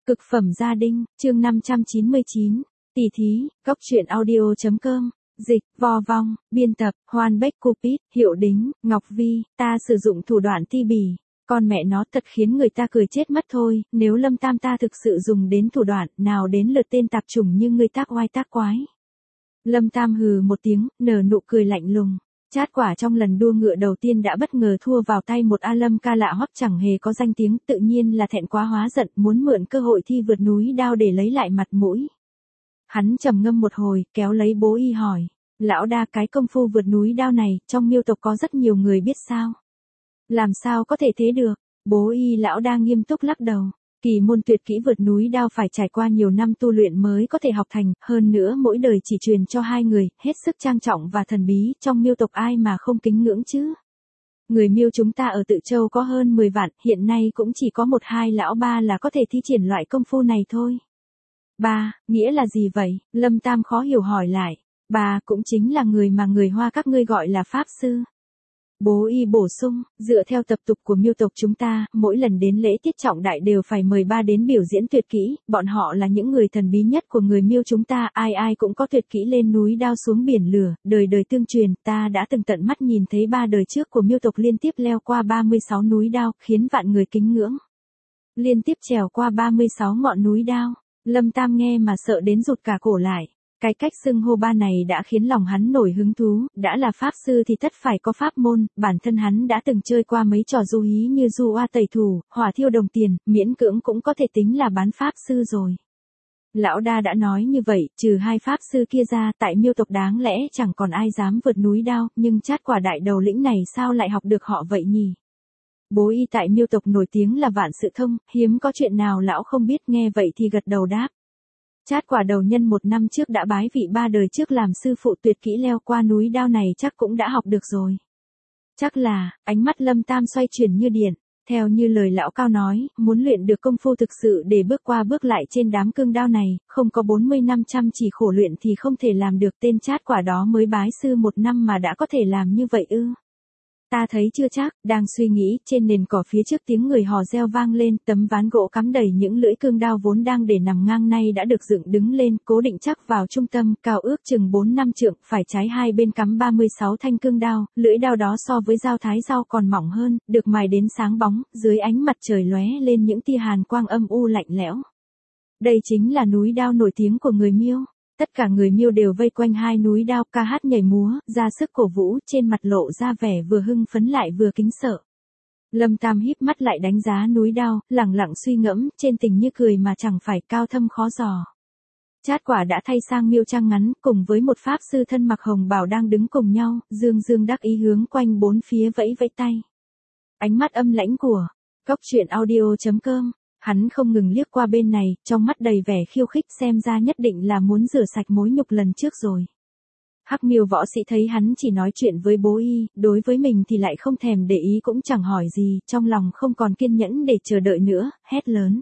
Cực phẩm gia đình, chương 599, tỷ thí, góc truyện audio.com, dịch, vo vong, biên tập, Hoan Bách Cupid, hiệu đính, Ngọc Vi, ta sử dụng thủ đoạn ti bỉ, con mẹ nó thật khiến người ta cười chết mất thôi, nếu Lâm Tam ta thực sự dùng đến thủ đoạn, nào đến lượt tên tạp chủng như ngươi tác oai tác quái. Lâm Tam hừ một tiếng, nở nụ cười lạnh lùng. Chát Quả trong lần đua ngựa đầu tiên đã bất ngờ thua vào tay một A Lâm ca lạ hoắc chẳng hề có danh tiếng, tự nhiên là thẹn quá hóa giận, muốn mượn cơ hội thi vượt núi đao để lấy lại mặt mũi. Hắn trầm ngâm một hồi, kéo lấy Bố Y hỏi, lão đa, cái công phu vượt núi đao này, trong Miêu tộc có rất nhiều người biết sao? Làm sao có thể thế được? Bố Y lão đa nghiêm túc lắc đầu. Kỳ môn tuyệt kỹ vượt núi đao phải trải qua nhiều năm tu luyện mới có thể học thành, hơn nữa mỗi đời chỉ truyền cho 2 người, hết sức trang trọng và thần bí, trong Miêu tộc ai mà không kính ngưỡng chứ. Người Miêu chúng ta ở Tự Châu có hơn 10 vạn, hiện nay cũng chỉ có 1-2 lão ba là có thể thi triển loại công phu này thôi. Ba, nghĩa là gì vậy? Lâm Tam khó hiểu hỏi lại. Ba cũng chính là người mà người Hoa các ngươi gọi là Pháp Sư. Bố Y bổ sung, dựa theo tập tục của Miêu tộc chúng ta, mỗi lần đến lễ tiết trọng đại đều phải mời ba đến biểu diễn tuyệt kỹ, bọn họ là những người thần bí nhất của người Miêu chúng ta, ai ai cũng có tuyệt kỹ lên núi đao xuống biển lửa, đời đời tương truyền, ta đã từng tận mắt nhìn thấy 3 đời trước của Miêu tộc liên tiếp leo qua 36 núi đao, khiến vạn người kính ngưỡng. Liên tiếp trèo qua 36 ngọn núi đao, Lâm Tam nghe mà sợ đến rụt cả cổ lại. Cái cách xưng hô ba này đã khiến lòng hắn nổi hứng thú, đã là pháp sư thì tất phải có pháp môn, bản thân hắn đã từng chơi qua mấy trò du hí như du oa tẩy thủ, hỏa thiêu đồng tiền, miễn cưỡng cũng có thể tính là bán pháp sư rồi. Lão đa đã nói như vậy, trừ 2 pháp sư kia ra, tại Miêu tộc đáng lẽ chẳng còn ai dám vượt núi đao, nhưng Chát Quả đại đầu lĩnh này sao lại học được họ vậy nhỉ? Bố Y tại Miêu tộc nổi tiếng là vạn sự thông, hiếm có chuyện nào lão không biết, nghe vậy thì gật đầu đáp. Chát Quả đầu nhân 1 năm trước đã bái vị 3 đời trước làm sư phụ, tuyệt kỹ leo qua núi đao này chắc cũng đã học được rồi. Chắc là, ánh mắt Lâm Tam xoay chuyển như điện, theo như lời lão cao nói, muốn luyện được công phu thực sự để bước qua bước lại trên đám cương đao này, không có 40 năm chăm chỉ khổ luyện thì không thể làm được, tên Chát Quả đó mới bái sư 1 năm mà đã có thể làm như vậy ư. Ta thấy chưa chắc, đang suy nghĩ, trên nền cỏ phía trước tiếng người hò reo vang lên, tấm ván gỗ cắm đầy những lưỡi cương đao vốn đang để nằm ngang nay đã được dựng đứng lên, cố định chắc vào trung tâm, cao ước chừng 4-5 trượng, phải trái hai bên cắm 36 thanh cương đao, lưỡi đao đó so với dao thái rau còn mỏng hơn, được mài đến sáng bóng, dưới ánh mặt trời lóe lên những tia hàn quang âm u lạnh lẽo. Đây chính là núi đao nổi tiếng của người Miêu. Tất cả người Miêu đều vây quanh 2 núi đao, ca hát nhảy múa, ra sức cổ vũ, trên mặt lộ ra vẻ vừa hưng phấn lại vừa kính sợ. Lâm Tam híp mắt lại đánh giá núi đao, lẳng lặng suy ngẫm, trên tình như cười mà chẳng phải, cao thâm khó dò. Chát Quả đã thay sang Miêu trang ngắn, cùng với một pháp sư thân mặc hồng bào đang đứng cùng nhau, dương dương đắc ý hướng quanh 4 phía vẫy vẫy tay. Ánh mắt âm lãnh của góc truyện audio.com. Hắn không ngừng liếc qua bên này, trong mắt đầy vẻ khiêu khích, xem ra nhất định là muốn rửa sạch mối nhục lần trước rồi. Hắc Miêu võ sĩ thấy hắn chỉ nói chuyện với Bố Y, đối với mình thì lại không thèm để ý cũng chẳng hỏi gì, trong lòng không còn kiên nhẫn để chờ đợi nữa, hét lớn.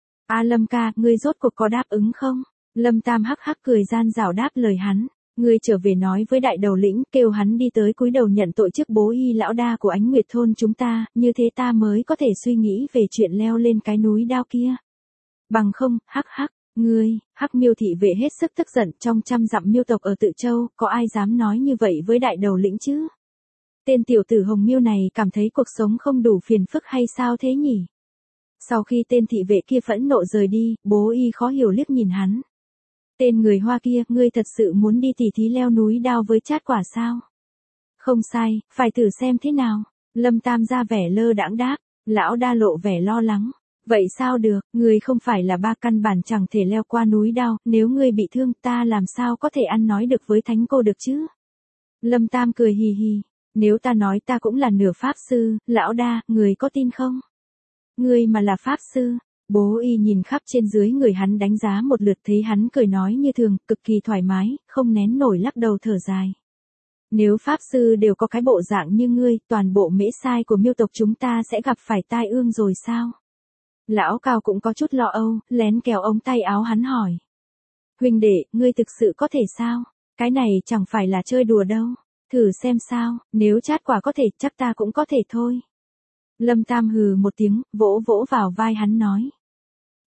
A Lâm ca, ngươi rốt cuộc có đáp ứng không? Lâm Tam hắc hắc cười gian rảo đáp lời hắn. Ngươi trở về nói với đại đầu lĩnh, kêu hắn đi tới cúi đầu nhận tội trước Bố Y lão đa của Ánh Nguyệt thôn chúng ta, như thế ta mới có thể suy nghĩ về chuyện leo lên cái núi đao kia. Bằng không, hắc hắc, ngươi, Hắc Miêu thị vệ hết sức tức giận, trong 100 dặm Miêu tộc ở Tự Châu, có ai dám nói như vậy với đại đầu lĩnh chứ? Tên tiểu tử Hồng Miêu này cảm thấy cuộc sống không đủ phiền phức hay sao thế nhỉ? Sau khi tên thị vệ kia phẫn nộ rời đi, Bố Y khó hiểu liếc nhìn hắn. Tên người Hoa kia, ngươi thật sự muốn đi tỉ thí leo núi đao với Chát Quả sao? Không sai, phải thử xem thế nào. Lâm Tam ra vẻ lơ đãng đáp, lão đa lộ vẻ lo lắng. Vậy sao được, ngươi không phải là ba, căn bản chẳng thể leo qua núi đao, nếu ngươi bị thương ta làm sao có thể ăn nói được với thánh cô được chứ? Lâm Tam cười hì hì, nếu ta nói ta cũng là nửa pháp sư, lão đa, ngươi có tin không? Ngươi mà là pháp sư. Bố Y nhìn khắp trên dưới người hắn đánh giá một lượt, thấy hắn cười nói như thường, cực kỳ thoải mái, không nén nổi lắc đầu thở dài. Nếu pháp sư đều có cái bộ dạng như ngươi, toàn bộ mễ sai của Miêu tộc chúng ta sẽ gặp phải tai ương rồi sao? Lão Cao cũng có chút lo âu, lén kéo ống tay áo hắn hỏi. Huynh đệ, ngươi thực sự có thể sao? Cái này chẳng phải là chơi đùa đâu. Thử xem sao, nếu Chát Quả có thể, chắc ta cũng có thể thôi. Lâm Tam hừ một tiếng, vỗ vỗ vào vai hắn nói.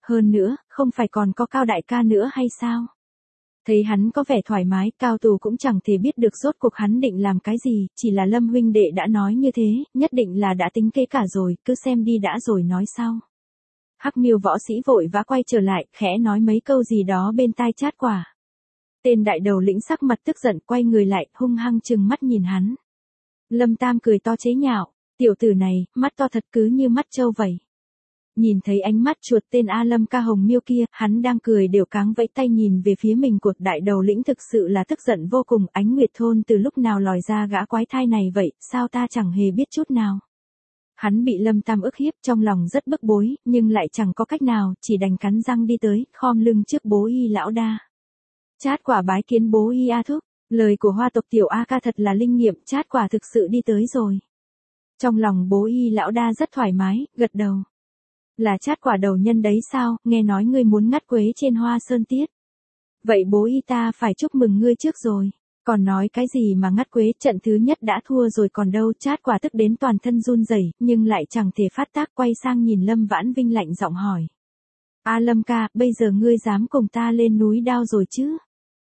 hơn nữa, không phải còn có Cao đại ca nữa hay sao? Thấy hắn có vẻ thoải mái, Cao Tù cũng chẳng thể biết được rốt cuộc hắn định làm cái gì, chỉ là Lâm huynh đệ đã nói như thế, nhất định là đã tính kế cả rồi, cứ xem đi đã rồi nói sau. Hắc Miêu võ sĩ vội vã quay trở lại, khẽ nói mấy câu gì đó bên tai Trát Quả. Tên đại đầu lĩnh sắc mặt tức giận quay người lại, hung hăng trừng mắt nhìn hắn. Lâm Tam cười to chế nhạo, tiểu tử này, mắt to thật cứ như mắt trâu vậy. Nhìn thấy ánh mắt chuột tên A Lâm Ca Hồng Miêu kia, hắn đang cười đều cáng vẫy tay nhìn về phía mình của đại đầu lĩnh thực sự là tức giận vô cùng. Ánh Nguyệt Thôn từ lúc nào lòi ra gã quái thai này vậy, sao ta chẳng hề biết chút nào. Hắn bị Lâm Tam ức hiếp trong lòng rất bức bối, nhưng lại chẳng có cách nào, chỉ đành cắn răng đi tới, khom lưng trước bố y lão đa. Trát Quả bái kiến bố y A thúc, lời của Hoa tộc tiểu A ca thật là linh nghiệm, Trát Quả thực sự đi tới rồi. Trong lòng bố y lão đa rất thoải mái, gật đầu. Là Trát Quả đầu nhân đấy sao, nghe nói ngươi muốn ngắt quế trên Hoa Sơn Tiết. Vậy bố y ta phải chúc mừng ngươi trước rồi. Còn nói cái gì mà ngắt quế, trận thứ nhất đã thua rồi còn đâu. Trát Quả tức đến toàn thân run rẩy, nhưng lại chẳng thể phát tác, quay sang nhìn Lâm Vãn Vinh lạnh giọng hỏi. A Lâm ca, bây giờ ngươi dám cùng ta lên núi đao rồi chứ?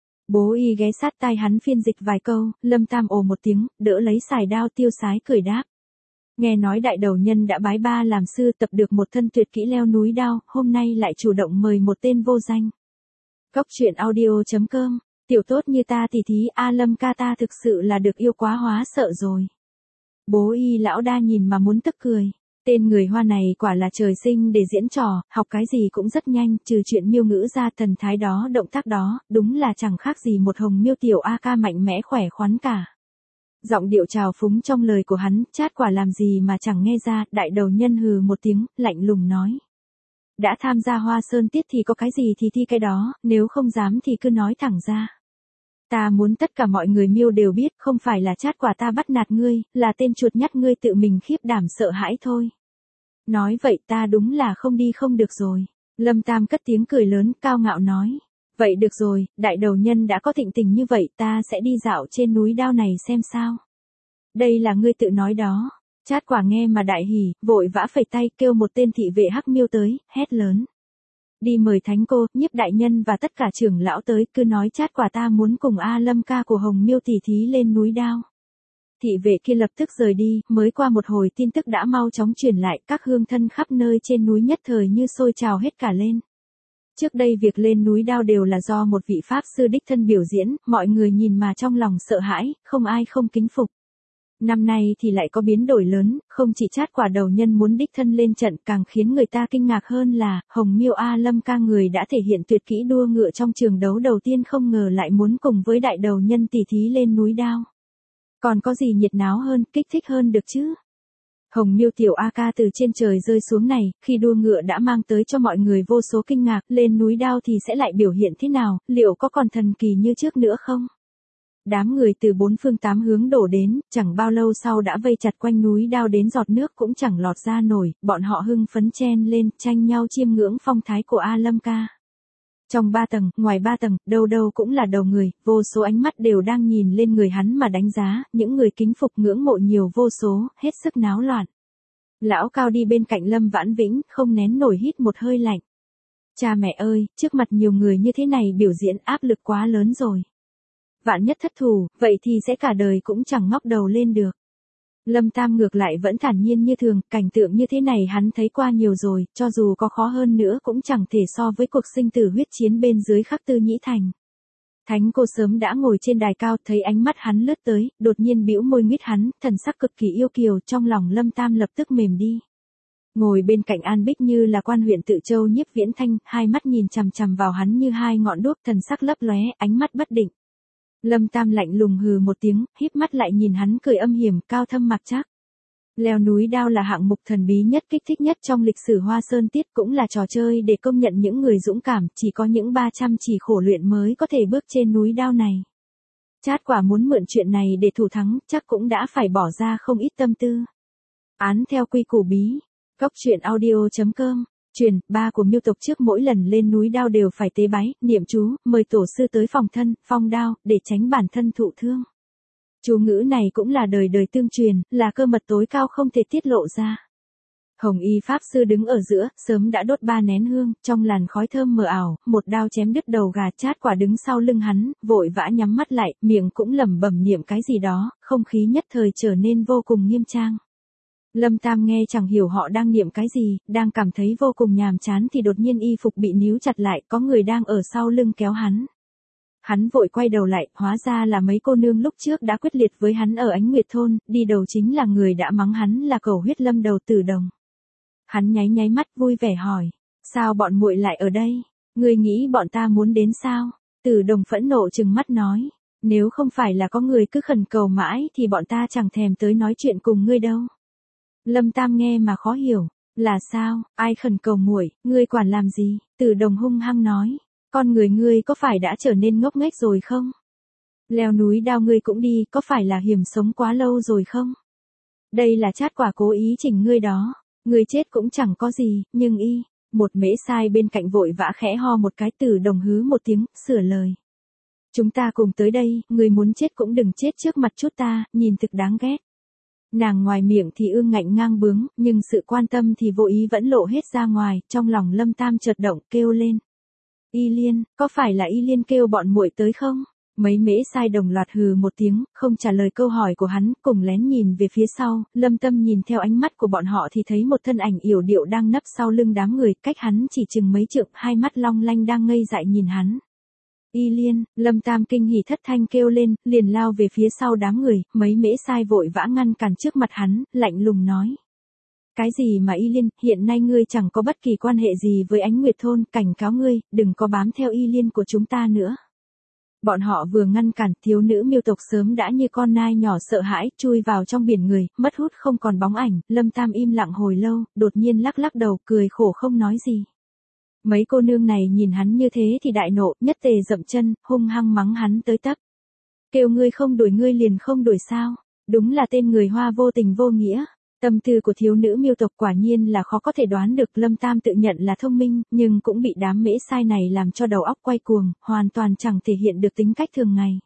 Bố y ghé sát tai hắn phiên dịch vài câu, Lâm Tam ồ một tiếng, đỡ lấy sải đao tiêu sái cười đáp. Nghe nói đại đầu nhân đã bái ba làm sư, tập được một thân tuyệt kỹ leo núi đao, hôm nay lại chủ động mời một tên vô danh. Cóc truyện audio.com, tiểu tốt như ta thì thí, A Lâm ca ta thực sự là được yêu quá hóa sợ rồi. Bố y lão đa nhìn mà muốn tức cười. Tên người Hoa này quả là trời sinh để diễn trò, học cái gì cũng rất nhanh, trừ chuyện miêu ngữ ra, thần thái đó, động tác đó, đúng là chẳng khác gì một Hồng Miêu tiểu A ca mạnh mẽ khỏe khoắn cả. Giọng điệu trào phúng trong lời của hắn, Trát Quả làm gì mà chẳng nghe ra, đại đầu nhân hừ một tiếng, lạnh lùng nói. Đã tham gia Hoa Sơn Tiết thì có cái gì thì thi cái đó, nếu không dám thì cứ nói thẳng ra. Ta muốn tất cả mọi người Miêu đều biết, không phải là Trát Quả ta bắt nạt ngươi, là tên chuột nhắt ngươi tự mình khiếp đảm sợ hãi thôi. Nói vậy ta đúng là không đi không được rồi. Lâm Tam cất tiếng cười lớn, cao ngạo nói. Vậy được rồi, đại đầu nhân đã có thịnh tình như vậy, ta sẽ đi dạo trên núi đao này xem sao. Đây là ngươi tự nói đó. Trát Quả nghe mà đại hỉ, vội vã phẩy tay kêu một tên thị vệ Hắc Miêu tới, hét lớn. Đi mời thánh cô, Nhiếp đại nhân và tất cả trưởng lão tới, cứ nói Trát Quả ta muốn cùng A Lâm ca của Hồng Miêu tỷ thí lên núi đao. Thị vệ kia lập tức rời đi, mới qua một hồi tin tức đã mau chóng truyền lại, các hương thân khắp nơi trên núi nhất thời như sôi trào hết cả lên. Trước đây việc lên núi đao đều là do một vị pháp sư đích thân biểu diễn, mọi người nhìn mà trong lòng sợ hãi, không ai không kính phục. Năm nay thì lại có biến đổi lớn, không chỉ Trát Quả đầu nhân muốn đích thân lên trận, càng khiến người ta kinh ngạc hơn là, Hồng Miêu A Lâm ca người đã thể hiện tuyệt kỹ đua ngựa trong trường đấu đầu tiên không ngờ lại muốn cùng với đại đầu nhân tỷ thí lên núi đao. Còn có gì nhiệt náo hơn, kích thích hơn được chứ? Hồng Miêu tiểu A ca từ trên trời rơi xuống này, khi đua ngựa đã mang tới cho mọi người vô số kinh ngạc, lên núi đao thì sẽ lại biểu hiện thế nào, liệu có còn thần kỳ như trước nữa không? Đám người từ bốn phương tám hướng đổ đến, chẳng bao lâu sau đã vây chặt quanh núi đao đến giọt nước cũng chẳng lọt ra nổi, bọn họ hưng phấn chen lên, tranh nhau chiêm ngưỡng phong thái của A Lâm ca. Trong 3 tầng, ngoài 3 tầng, đâu đâu cũng là đầu người, vô số ánh mắt đều đang nhìn lên người hắn mà đánh giá, những người kính phục ngưỡng mộ nhiều vô số, hết sức náo loạn. Lão Cao đi bên cạnh Lâm Vãn Vĩnh, không nén nổi hít một hơi lạnh. Cha mẹ ơi, trước mặt nhiều người như thế này biểu diễn áp lực quá lớn rồi. Vạn nhất thất thủ, vậy thì sẽ cả đời cũng chẳng ngóc đầu lên được. Lâm Tam ngược lại vẫn thản nhiên như thường, cảnh tượng như thế này hắn thấy qua nhiều rồi, cho dù có khó hơn nữa cũng chẳng thể so với cuộc sinh tử huyết chiến bên dưới Khắc Tư Nhĩ Thành. Thánh cô sớm đã ngồi trên đài cao, thấy ánh mắt hắn lướt tới, đột nhiên bĩu môi nguyết hắn, thần sắc cực kỳ yêu kiều, trong lòng Lâm Tam lập tức mềm đi. Ngồi bên cạnh An Bích như là quan huyện Tự Châu Nhiếp Viễn Thanh, hai mắt nhìn chằm chằm vào hắn như hai ngọn đuốc, thần sắc lấp lóe, ánh mắt bất định. Lâm Tam lạnh lùng hừ một tiếng, híp mắt lại nhìn hắn cười âm hiểm, cao thâm mặc trắc. Leo núi đao là hạng mục thần bí nhất, kích thích nhất trong lịch sử Hoa Sơn Tiết, cũng là trò chơi để công nhận những người dũng cảm, chỉ có những 300 chỉ khổ luyện mới có thể bước trên núi đao này. Trát Quả muốn mượn chuyện này để thủ thắng, chắc cũng đã phải bỏ ra không ít tâm tư. Án theo quy củ bí. Cóc truyện audio.com. Truyền, ba của Miêu tộc trước mỗi lần lên núi đao đều phải tế bái, niệm chú, mời tổ sư tới phòng thân, phong đao, để tránh bản thân thụ thương. Chú ngữ này cũng là đời đời tương truyền, là cơ mật tối cao không thể tiết lộ ra. Hồng y pháp sư đứng ở giữa, sớm đã đốt 3 nén hương, trong làn khói thơm mờ ảo, một đao chém đứt đầu gà. Chát quả đứng sau lưng hắn, vội vã nhắm mắt lại, miệng cũng lẩm bẩm niệm cái gì đó, không khí nhất thời trở nên vô cùng nghiêm trang. Lâm Tam nghe chẳng hiểu họ đang niệm cái gì, đang cảm thấy vô cùng nhàm chán thì đột nhiên y phục bị níu chặt lại, có người đang ở sau lưng kéo hắn. Hắn vội quay đầu lại, hóa ra là mấy cô nương lúc trước đã quyết liệt với hắn ở Ánh Nguyệt thôn, đi đầu chính là người đã mắng hắn là cẩu huyết lâm đầu Tử Đồng. Hắn nháy nháy mắt vui vẻ hỏi, sao bọn muội lại ở đây? Ngươi nghĩ bọn ta muốn đến sao? Tử Đồng phẫn nộ trừng mắt nói, nếu không phải là có người cứ khẩn cầu mãi thì bọn ta chẳng thèm tới nói chuyện cùng ngươi đâu. Lâm Tam nghe mà khó hiểu, là sao, ai khẩn cầu muội, ngươi quản làm gì? Tử Đồng hung hăng nói, con người ngươi có phải đã trở nên ngốc nghếch rồi không? Leo núi đao ngươi cũng đi, có phải là hiểm sống quá lâu rồi không? Đây là Trát Quả cố ý chỉnh ngươi đó, ngươi chết cũng chẳng có gì, nhưng một mễ sai bên cạnh vội vã khẽ ho một cái. Tử Đồng hứ một tiếng, sửa lời. Chúng ta cùng tới đây, ngươi muốn chết cũng đừng chết trước mặt chút ta, nhìn thực đáng ghét. Nàng ngoài miệng thì ương ngạnh ngang bướng, nhưng sự quan tâm thì vô ý vẫn lộ hết ra ngoài, trong lòng Lâm Tam chợt động, kêu lên. Y Liên, có phải là Y Liên kêu bọn muội tới không? Mấy mễ sai đồng loạt hừ một tiếng, không trả lời câu hỏi của hắn, cùng lén nhìn về phía sau. Lâm Tâm nhìn theo ánh mắt của bọn họ thì thấy một thân ảnh yểu điệu đang nấp sau lưng đám người, cách hắn chỉ chừng mấy trượng, hai mắt long lanh đang ngây dại nhìn hắn. Y Liên, Lâm Tam kinh hỉ thất thanh kêu lên, liền lao về phía sau đám người. Mấy mễ sai vội vã ngăn cản trước mặt hắn, lạnh lùng nói. Cái gì mà Y Liên, hiện nay ngươi chẳng có bất kỳ quan hệ gì với Ánh Nguyệt thôn, cảnh cáo ngươi, đừng có bám theo Y Liên của chúng ta nữa. Bọn họ vừa ngăn cản, thiếu nữ miêu tộc sớm đã như con nai nhỏ sợ hãi, chui vào trong biển người, mất hút không còn bóng ảnh. Lâm Tam im lặng hồi lâu, đột nhiên lắc lắc đầu, cười khổ không nói gì. Mấy cô nương này nhìn hắn như thế thì đại nộ, nhất tề dậm chân, hung hăng mắng hắn tới tấp. Kêu ngươi không đuổi ngươi liền không đuổi sao? Đúng là tên người Hoa vô tình vô nghĩa. Tâm tư của thiếu nữ miêu tộc quả nhiên là khó có thể đoán được. Lâm Tam tự nhận là thông minh, nhưng cũng bị đám mễ sai này làm cho đầu óc quay cuồng, hoàn toàn chẳng thể hiện được tính cách thường ngày.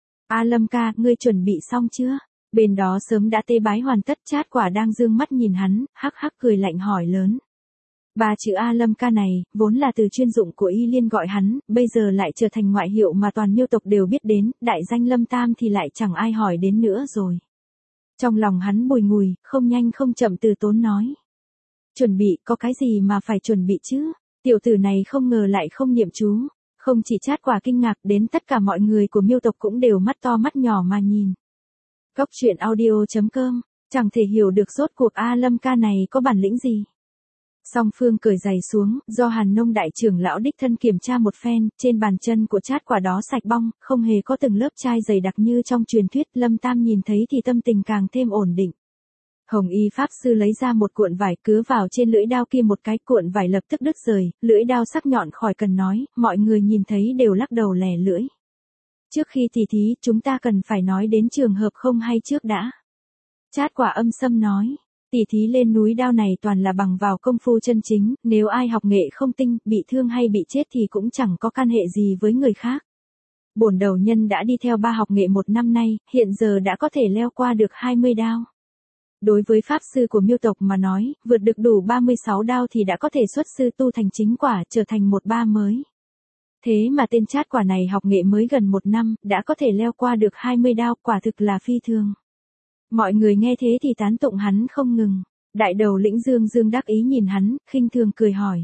Lâm ca, ngươi chuẩn bị xong chưa? Bên đó sớm đã tế bái hoàn tất. Trát Quả đang dương mắt nhìn hắn, hắc hắc cười lạnh hỏi lớn. Ba chữ Lâm ca này, vốn là từ chuyên dụng của Y Liên gọi hắn, bây giờ lại trở thành ngoại hiệu mà toàn miêu tộc đều biết đến, đại danh Lâm Tam thì lại chẳng ai hỏi đến nữa rồi. Trong lòng hắn bùi ngùi, không nhanh không chậm từ tốn nói. Chuẩn bị, có cái gì mà phải chuẩn bị chứ? Tiểu tử này không ngờ lại không niệm chú. Không chỉ Trát Quả kinh ngạc, đến tất cả mọi người của miêu tộc cũng đều mắt to mắt nhỏ mà nhìn. Góc truyện audio.com, chẳng thể hiểu được rốt cuộc Lâm ca này có bản lĩnh gì. Song Phương cởi giày xuống, do Hàn Nông đại trưởng lão đích thân kiểm tra một phen, trên bàn chân của Trát Quả đó sạch bong, không hề có từng lớp chai dày đặc như trong truyền thuyết. Lâm Tam nhìn thấy thì tâm tình càng thêm ổn định. Hồng y pháp sư lấy ra một cuộn vải, cứa vào trên lưỡi đao kia một cái, cuộn vải lập tức đứt rời, lưỡi đao sắc nhọn khỏi cần nói, mọi người nhìn thấy đều lắc đầu lẻ lưỡi. Trước khi tỉ thí, chúng ta cần phải nói đến trường hợp không hay trước đã. Trát Quả âm sâm nói. Tỉ thí lên núi đao này toàn là bằng vào công phu chân chính, nếu ai học nghệ không tinh, bị thương hay bị chết thì cũng chẳng có can hệ gì với người khác. Bổn đầu nhân đã đi theo ba học nghệ 1 năm nay, hiện giờ đã có thể leo qua được 20 đao. Đối với pháp sư của miêu tộc mà nói, vượt được đủ 36 đao thì đã có thể xuất sư tu thành chính quả, trở thành một ba mới. Thế mà tên Trát Quả này học nghệ mới gần 1 năm, đã có thể leo qua được 20 đao, quả thực là phi thường. Mọi người nghe thế thì tán tụng hắn không ngừng. Đại đầu lĩnh Dương Dương đắc ý nhìn hắn, khinh thường cười hỏi.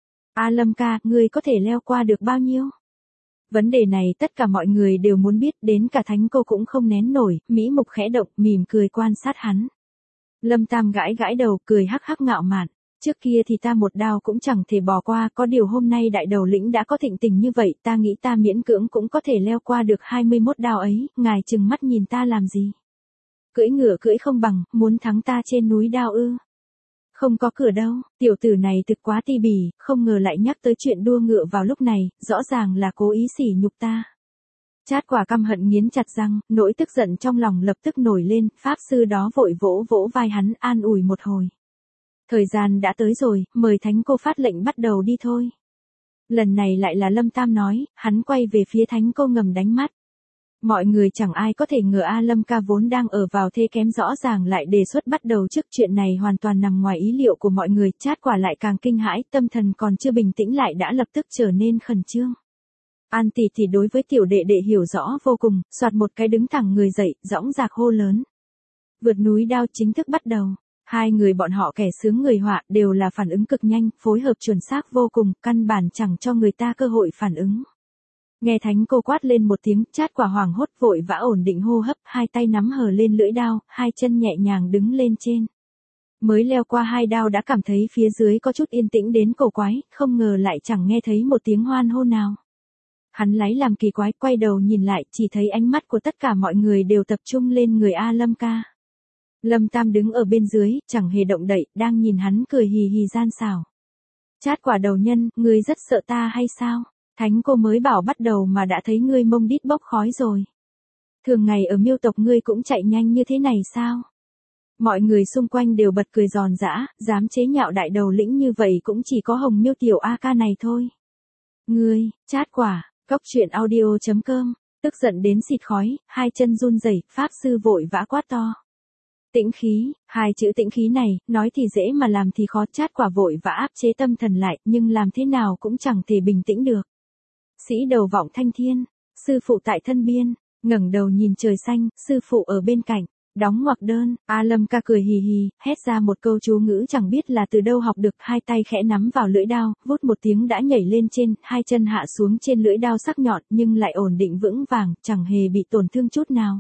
Lâm ca, ngươi có thể leo qua được bao nhiêu? Vấn đề này tất cả mọi người đều muốn biết, đến cả Thánh Cô cũng không nén nổi, mỹ mục khẽ động, mỉm cười quan sát hắn. Lâm Tam gãi gãi đầu, cười hắc hắc ngạo mạn. Trước kia thì ta một đao cũng chẳng thể bỏ qua, có điều hôm nay đại đầu lĩnh đã có thịnh tình như vậy, ta nghĩ ta miễn cưỡng cũng có thể leo qua được 21 đao ấy, ngài trừng mắt nhìn ta làm gì? Cưỡi ngựa cưỡi không bằng, muốn thắng ta trên núi đao ư? Không có cửa đâu, tiểu tử này thực quá ti bỉ, không ngờ lại nhắc tới chuyện đua ngựa vào lúc này, rõ ràng là cố ý sỉ nhục ta. Trát Quả căm hận nghiến chặt răng, nỗi tức giận trong lòng lập tức nổi lên, pháp sư đó vội vỗ vỗ vai hắn, an ủi một hồi. Thời gian đã tới rồi, mời Thánh Cô phát lệnh bắt đầu đi thôi. Lần này lại là Lâm Tam nói, hắn quay về phía Thánh Cô ngầm đánh mắt. Mọi người chẳng ai có thể ngờ A Lâm ca vốn đang ở vào thế kém rõ ràng lại đề xuất bắt đầu trước, chuyện này hoàn toàn nằm ngoài ý liệu của mọi người, Trát Quả lại càng kinh hãi, tâm thần còn chưa bình tĩnh lại đã lập tức trở nên khẩn trương. An tỷ tỷ đối với tiểu đệ đệ hiểu rõ vô cùng, soạt một cái đứng thẳng người dậy, dõng dạc hô lớn. Vượt núi đao chính thức bắt đầu. Hai người bọn họ kẻ sướng người họa đều là phản ứng cực nhanh, phối hợp chuẩn xác vô cùng, căn bản chẳng cho người ta cơ hội phản ứng. Nghe Thánh cô quát lên một tiếng, Trát Quả hoảng hốt vội vã ổn định hô hấp, hai tay nắm hờ lên lưỡi đao, hai chân nhẹ nhàng đứng lên trên. Mới leo qua hai đao đã cảm thấy phía dưới có chút yên tĩnh đến cổ quái, không ngờ lại chẳng nghe thấy một tiếng hoan hô nào. Hắn lấy làm kỳ quái, quay đầu nhìn lại, chỉ thấy ánh mắt của tất cả mọi người đều tập trung lên người A Lâm ca. Lâm Tam đứng ở bên dưới, chẳng hề động đậy, đang nhìn hắn cười hì hì gian xảo. Trát Quả đầu nhân, ngươi rất sợ ta hay sao? Thánh cô mới bảo bắt đầu mà đã thấy ngươi mông đít bốc khói rồi. Thường ngày ở Miêu tộc ngươi cũng chạy nhanh như thế này sao? Mọi người xung quanh đều bật cười giòn giã, dám chế nhạo đại đầu lĩnh như vậy cũng chỉ có Hồng Miêu tiểu A ca này thôi. Ngươi, Trát Quả, Cốc truyện audio.com, tức giận đến xịt khói, hai chân run rẩy, pháp sư vội vã quát to. Tĩnh khí, hai chữ tĩnh khí này, nói thì dễ mà làm thì khó, Trát Quả vội vã áp chế tâm thần lại, nhưng làm thế nào cũng chẳng thể bình tĩnh được. Sĩ đầu vọng thanh thiên, sư phụ tại thân biên, ngẩng đầu nhìn trời xanh, sư phụ ở bên cạnh, đóng ngoặc đơn, A Lâm ca cười hì hì, hét ra một câu chú ngữ chẳng biết là từ đâu học được, hai tay khẽ nắm vào lưỡi đao, vút một tiếng đã nhảy lên trên, hai chân hạ xuống trên lưỡi đao sắc nhọn nhưng lại ổn định vững vàng, chẳng hề bị tổn thương chút nào.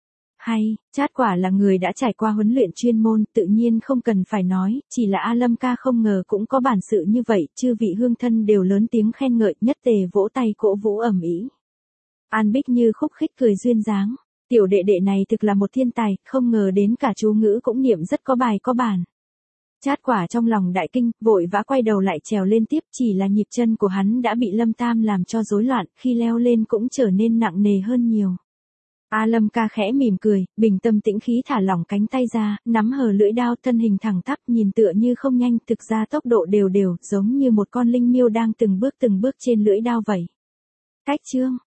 Hay, Trát Quả là người đã trải qua huấn luyện chuyên môn, tự nhiên không cần phải nói, chỉ là A Lâm ca không ngờ cũng có bản sự như vậy, chư vị hương thân đều lớn tiếng khen ngợi, nhất tề vỗ tay cổ vũ ầm ĩ. An Bích Như khúc khích cười duyên dáng, tiểu đệ đệ này thực là một thiên tài, không ngờ đến cả chú ngữ cũng niệm rất có bài có bản. Trát Quả trong lòng đại kinh, vội vã quay đầu lại trèo lên tiếp, chỉ là nhịp chân của hắn đã bị Lâm Tam làm cho rối loạn, khi leo lên cũng trở nên nặng nề hơn nhiều. A Lâm ca khẽ mỉm cười, bình tâm tĩnh khí thả lỏng cánh tay ra, nắm hờ lưỡi đao, thân hình thẳng tắp, nhìn tựa như không nhanh, thực ra tốc độ đều đều, giống như một con linh miêu đang từng bước trên lưỡi đao vậy. Cách chương